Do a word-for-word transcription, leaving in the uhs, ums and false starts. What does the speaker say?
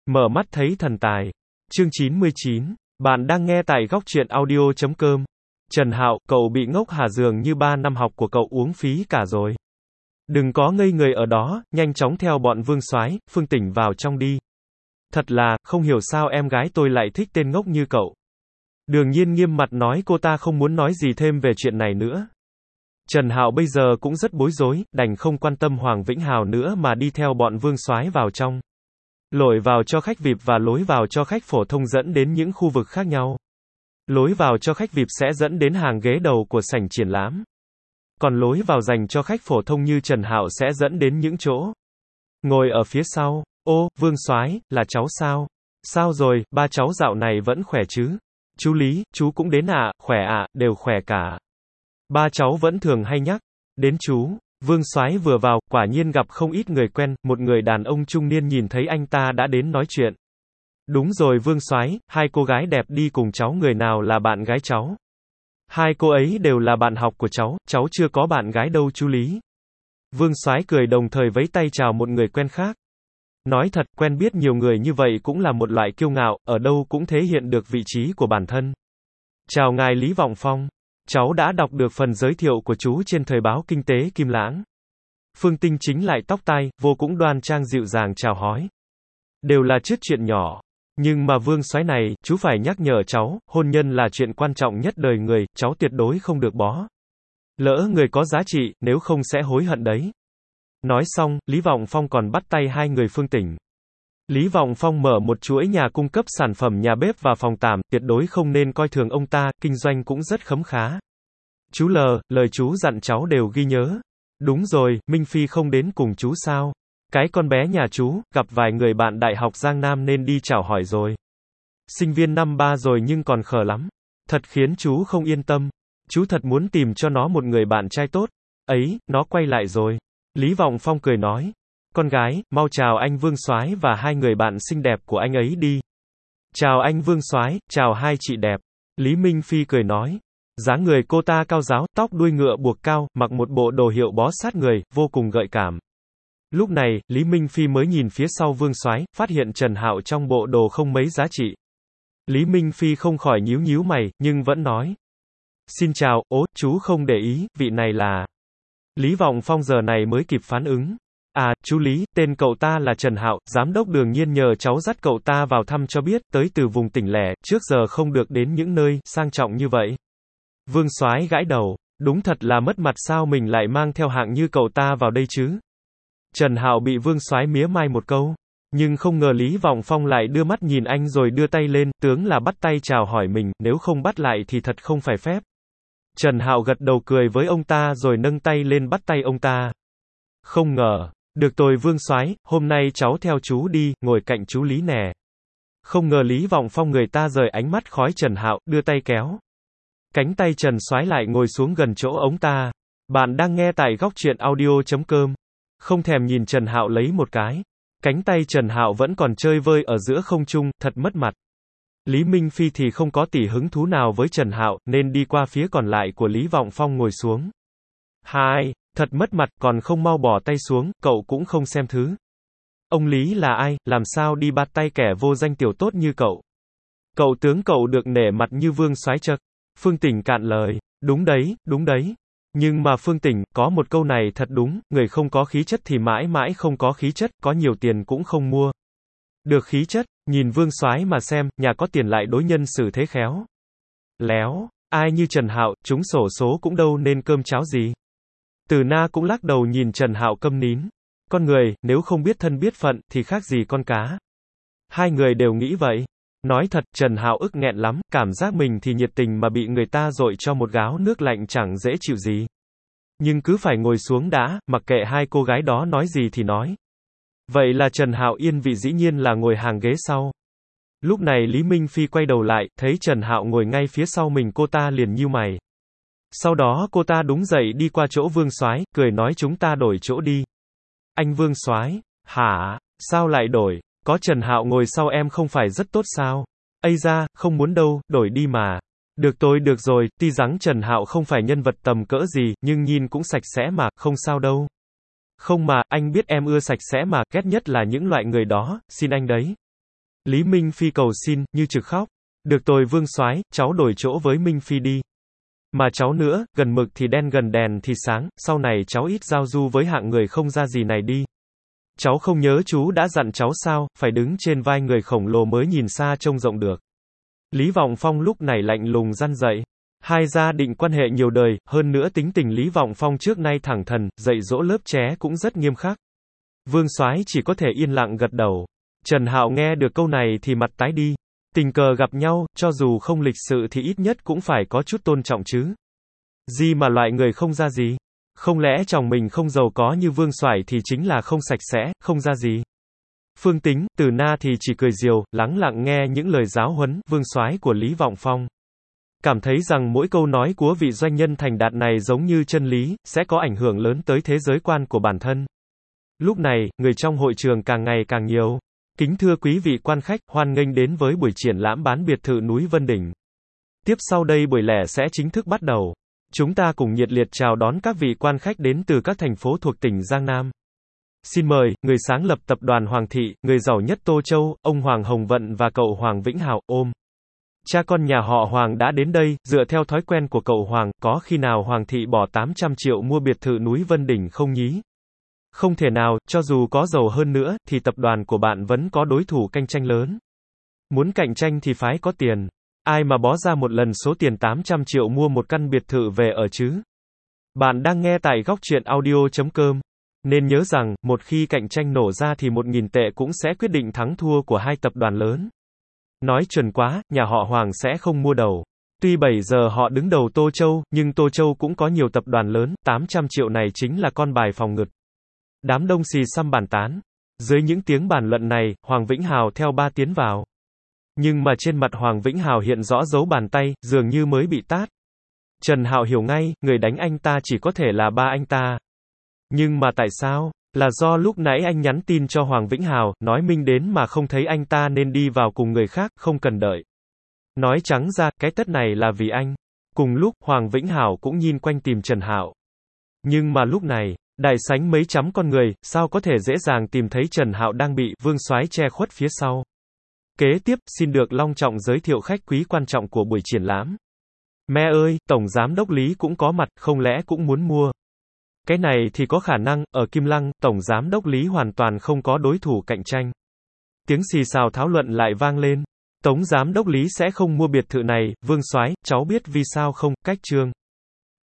Mở mắt thấy thần tài. Chương chín mươi chín. Bạn đang nghe tại góc truyện audio chấm com. Trần Hạo, cậu bị ngốc hả, dường như ba năm học của cậu uống phí cả rồi. Đừng có ngây người ở đó, nhanh chóng theo bọn Vương Soái, Phương Tỉnh vào trong đi. Thật là, không hiểu sao em gái tôi lại thích tên ngốc như cậu. Đường Nhiên nghiêm mặt nói, cô ta không muốn nói gì thêm về chuyện này nữa. Trần Hạo bây giờ cũng rất bối rối, đành không quan tâm Hoàng Vĩnh Hào nữa mà đi theo bọn Vương Soái vào trong. Lối vào cho khách vi ai pi và lối vào cho khách phổ thông dẫn đến những khu vực khác nhau. Lối vào cho khách vi ai pi sẽ dẫn đến hàng ghế đầu của sảnh triển lãm. Còn lối vào dành cho khách phổ thông như Trần Hạo sẽ dẫn đến những chỗ ngồi ở phía sau. Ô, Vương Soái, là cháu sao? Sao rồi, ba cháu dạo này vẫn khỏe chứ? Chú Lý, chú cũng đến ạ, à? Khỏe ạ, à, đều khỏe cả. Ba cháu vẫn thường hay nhắc đến chú. Vương Soái vừa vào, quả nhiên gặp không ít người quen, một người đàn ông trung niên nhìn thấy anh ta đã đến nói chuyện. Đúng rồi Vương Soái, hai cô gái đẹp đi cùng cháu, người nào là bạn gái cháu? Hai cô ấy đều là bạn học của cháu, cháu chưa có bạn gái đâu chú Lý. Vương Soái cười đồng thời vẫy tay chào một người quen khác. Nói thật, quen biết nhiều người như vậy cũng là một loại kiêu ngạo, ở đâu cũng thể hiện được vị trí của bản thân. Chào ngài Lý Vọng Phong. Cháu đã đọc được phần giới thiệu của chú trên thời báo Kinh tế Kim Lãng. Phương Tinh chính lại tóc tai, vô cũng đoan trang dịu dàng chào hỏi. Đều là chút chuyện nhỏ. Nhưng mà Vương Soái này, chú phải nhắc nhở cháu, hôn nhân là chuyện quan trọng nhất đời người, cháu tuyệt đối không được bó lỡ người có giá trị, nếu không sẽ hối hận đấy. Nói xong, Lý Vọng Phong còn bắt tay hai người Phương Tỉnh. Lý Vọng Phong mở một chuỗi nhà cung cấp sản phẩm nhà bếp và phòng tạm, tuyệt đối không nên coi thường ông ta, kinh doanh cũng rất khấm khá. Chú L, lời chú dặn cháu đều ghi nhớ. Đúng rồi, Minh Phi không đến cùng chú sao? Cái con bé nhà chú, gặp vài người bạn đại học Giang Nam nên đi chào hỏi rồi. Sinh viên năm ba rồi nhưng còn khờ lắm. Thật khiến chú không yên tâm. Chú thật muốn tìm cho nó một người bạn trai tốt. Ấy, nó quay lại rồi. Lý Vọng Phong cười nói. Con gái, mau chào anh Vương Soái và hai người bạn xinh đẹp của anh ấy đi. Chào anh Vương Soái, chào hai chị đẹp. Lý Minh Phi cười nói. Dáng người cô ta cao ráo, tóc đuôi ngựa buộc cao, mặc một bộ đồ hiệu bó sát người, vô cùng gợi cảm. Lúc này, Lý Minh Phi mới nhìn phía sau Vương Soái, phát hiện Trần Hạo trong bộ đồ không mấy giá trị. Lý Minh Phi không khỏi nhíu nhíu mày, nhưng vẫn nói. Xin chào, ố, chú không để ý, vị này là... Lý Vọng Phong giờ này mới kịp phản ứng. À, chú Lý, tên cậu ta là Trần Hạo, giám đốc Đường Nhiên nhờ cháu dắt cậu ta vào thăm cho biết, tới từ vùng tỉnh lẻ, trước giờ không được đến những nơi sang trọng như vậy. Vương Soái gãi đầu, đúng thật là mất mặt, sao mình lại mang theo hạng như cậu ta vào đây chứ? Trần Hạo bị Vương Soái mía mai một câu, nhưng không ngờ Lý Vọng Phong lại đưa mắt nhìn anh rồi đưa tay lên, tướng là bắt tay chào hỏi mình, nếu không bắt lại thì thật không phải phép. Trần Hạo gật đầu cười với ông ta rồi nâng tay lên bắt tay ông ta. Không ngờ, được tôi Vương Soái, hôm nay cháu theo chú đi, ngồi cạnh chú Lý nè. Không ngờ Lý Vọng Phong người ta rời ánh mắt khói Trần Hạo, đưa tay kéo cánh tay Trần Soái lại ngồi xuống gần chỗ ông ta. Bạn đang nghe tại góc truyện audio chấm com. Không thèm nhìn Trần Hạo lấy một cái. Cánh tay Trần Hạo vẫn còn chơi vơi ở giữa không trung, thật mất mặt. Lý Minh Phi thì không có tỉ hứng thú nào với Trần Hạo, nên đi qua phía còn lại của Lý Vọng Phong ngồi xuống. Hai, thật mất mặt, còn không mau bỏ tay xuống, cậu cũng không xem thứ. Ông Lý là ai, làm sao đi bắt tay kẻ vô danh tiểu tốt như cậu? Cậu tướng cậu được nể mặt như Vương Soái chậc. Phương Tỉnh cạn lời. Đúng đấy, đúng đấy. Nhưng mà Phương Tỉnh, có một câu này thật đúng, người không có khí chất thì mãi mãi không có khí chất, có nhiều tiền cũng không mua được khí chất. Nhìn Vương Soái mà xem, nhà có tiền lại đối nhân xử thế khéo léo, ai như Trần Hạo, chúng xổ số cũng đâu nên cơm cháo gì. Từ Na cũng lắc đầu nhìn Trần Hạo câm nín. Con người, nếu không biết thân biết phận, thì khác gì con cá. Hai người đều nghĩ vậy. Nói thật, Trần Hạo ức nghẹn lắm, cảm giác mình thì nhiệt tình mà bị người ta dội cho một gáo nước lạnh chẳng dễ chịu gì. Nhưng cứ phải ngồi xuống đã, mặc kệ hai cô gái đó nói gì thì nói. Vậy là Trần Hạo yên vị, dĩ nhiên là ngồi hàng ghế sau. Lúc này Lý Minh Phi quay đầu lại, thấy Trần Hạo ngồi ngay phía sau mình, cô ta liền nhíu mày. Sau đó cô ta đúng dậy đi qua chỗ Vương Soái, cười nói chúng ta đổi chỗ đi. Anh Vương Soái, hả, sao lại đổi? Có Trần Hạo ngồi sau em không phải rất tốt sao? Ây da, không muốn đâu, đổi đi mà. Được tôi được rồi, tuy rằng Trần Hạo không phải nhân vật tầm cỡ gì, nhưng nhìn cũng sạch sẽ mà, không sao đâu. Không mà, anh biết em ưa sạch sẽ mà, ghét nhất là những loại người đó, xin anh đấy. Lý Minh Phi cầu xin, như trực khóc. Được tôi Vương soái, cháu đổi chỗ với Minh Phi đi. Mà cháu nữa, gần mực thì đen gần đèn thì sáng, sau này cháu ít giao du với hạng người không ra gì này đi. Cháu không nhớ chú đã dặn cháu sao, phải đứng trên vai người khổng lồ mới nhìn xa trông rộng được. Lý Vọng Phong lúc này lạnh lùng răn dạy. Hai gia định quan hệ nhiều đời, hơn nữa tính tình Lý Vọng Phong trước nay thẳng thắn, dạy dỗ lớp trẻ cũng rất nghiêm khắc. Vương soái chỉ có thể yên lặng gật đầu. Trần Hạo nghe được câu này thì mặt tái đi. Tình cờ gặp nhau, cho dù không lịch sự thì ít nhất cũng phải có chút tôn trọng chứ. Gì mà loại người không ra gì? Không lẽ chồng mình không giàu có như Vương soái thì chính là không sạch sẽ, không ra gì? Phương Tính, Từ Na thì chỉ cười diều, lắng lặng nghe những lời giáo huấn, Vương soái của Lý Vọng Phong. Cảm thấy rằng mỗi câu nói của vị doanh nhân thành đạt này giống như chân lý, sẽ có ảnh hưởng lớn tới thế giới quan của bản thân. Lúc này, người trong hội trường càng ngày càng nhiều. Kính thưa quý vị quan khách, hoan nghênh đến với buổi triển lãm bán biệt thự núi Vân Đỉnh. Tiếp sau đây buổi lẻ sẽ chính thức bắt đầu. Chúng ta cùng nhiệt liệt chào đón các vị quan khách đến từ các thành phố thuộc tỉnh Giang Nam. Xin mời, người sáng lập tập đoàn Hoàng Thị, người giàu nhất Tô Châu, ông Hoàng Hồng Vận và cậu Hoàng Vĩnh Hào, ôm. Cha con nhà họ Hoàng đã đến đây, dựa theo thói quen của cậu Hoàng, có khi nào Hoàng Thị bỏ tám trăm triệu mua biệt thự núi Vân Đỉnh không nhí? Không thể nào, cho dù có giàu hơn nữa, thì tập đoàn của bạn vẫn có đối thủ cạnh tranh lớn. Muốn cạnh tranh thì phải có tiền. Ai mà bó ra một lần số tiền tám trăm triệu mua một căn biệt thự về ở chứ? Bạn đang nghe tại góc truyện audio chấm com. Nên nhớ rằng, một khi cạnh tranh nổ ra thì một nghìn tệ cũng sẽ quyết định thắng thua của hai tập đoàn lớn. Nói chuẩn quá, nhà họ Hoàng sẽ không mua đầu. Tuy bảy giờ họ đứng đầu Tô Châu, nhưng Tô Châu cũng có nhiều tập đoàn lớn, tám trăm triệu này chính là con bài phòng ngực. Đám đông xì xăm bàn tán. Dưới những tiếng bàn luận này, Hoàng Vĩnh Hào theo ba tiến vào. Nhưng mà trên mặt Hoàng Vĩnh Hào hiện rõ dấu bàn tay, dường như mới bị tát. Trần Hạo hiểu ngay, người đánh anh ta chỉ có thể là ba anh ta. Nhưng mà tại sao? Là do lúc nãy anh nhắn tin cho Hoàng Vĩnh Hào, nói Minh đến mà không thấy anh ta nên đi vào cùng người khác, không cần đợi. Nói trắng ra, cái tất này là vì anh. Cùng lúc, Hoàng Vĩnh Hào cũng nhìn quanh tìm Trần Hạo. Nhưng mà lúc này, đại sảnh mấy trăm con người, sao có thể dễ dàng tìm thấy Trần Hạo đang bị Vương soái che khuất phía sau. Kế tiếp, xin được long trọng giới thiệu khách quý quan trọng của buổi triển lãm. Mẹ ơi, Tổng Giám đốc Lý cũng có mặt, không lẽ cũng muốn mua? Cái này thì có khả năng, ở Kim Lăng, Tổng Giám đốc Lý hoàn toàn không có đối thủ cạnh tranh. Tiếng xì xào thảo luận lại vang lên. Tổng Giám đốc Lý sẽ không mua biệt thự này, Vương soái, cháu biết vì sao không, cách chương.